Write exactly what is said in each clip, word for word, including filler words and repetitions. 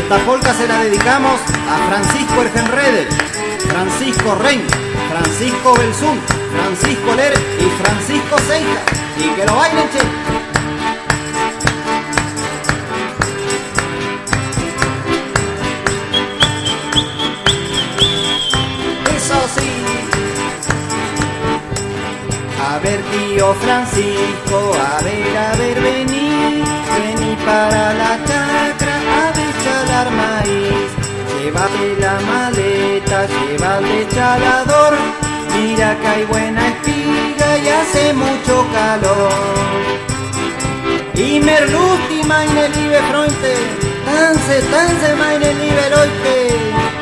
Esta polca se la dedicamos a Francisco Ergenreder, Francisco Rein, Francisco Belzún, Francisco Ler y Francisco Seija. Y que lo bailen, che. Eso sí. A ver, tío Francisco, a ver, a ver, vení, vení para la chacra a deschalar maíz. Llévate la maleta, lleva el deschalador, mira que hay buena espiga y hace mucho calor. Y merluti meine liebe Freunde, tanse, tanse meine liebe Leute.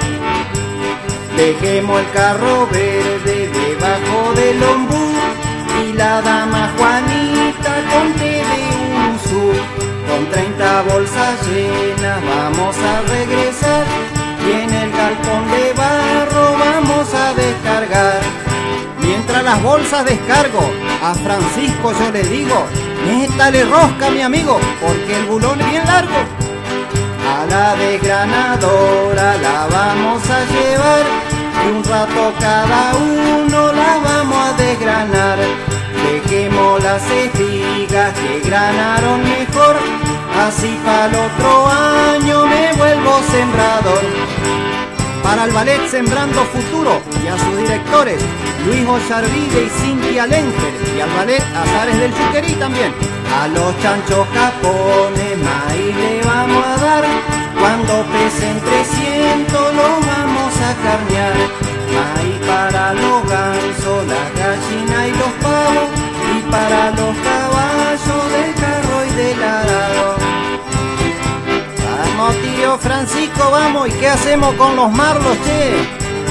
Dejemos el carro verde debajo del ombú y la dama Juanita con té de uso. Con treinta bolsas llenas vamos a regresar y en el galpón de barro vamos a descargar. Mientras las bolsas descargo, a Francisco yo le digo, métale rosca mi amigo, porque el bulón es bien largo. A la desgranadora la vamos a llevar y un rato cada uno la vamos a desgranar. Dejemos las espigas que granaron mejor, así para el otro año me vuelvo sembrador. Para el ballet Sembrando Futuro y a sus directores Luis Ollarvide y Cintia Lenker, y al ballet Azares del Yuquerí también. A los chanchos capones maíz le vamos a dar, cuando pesen trescientos los vamos a carnear. Maíz para los gansos, la gallina y los pavos, y para los caballos del carro y del arado. Vamos, tío Francisco, vamos. ¿Y qué hacemos con los marlos, che?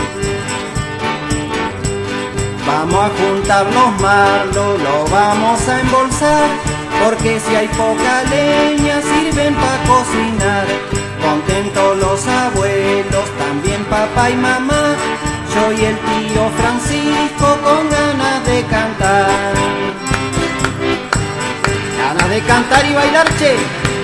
Vamos a juntar los marlos, los vamos a embolsar, porque si hay poca leña sirven para cocinar. Contentos los abuelos, también papá y mamá, yo y el tío Francisco con ganas de cantar. Ganas de cantar y bailar, che.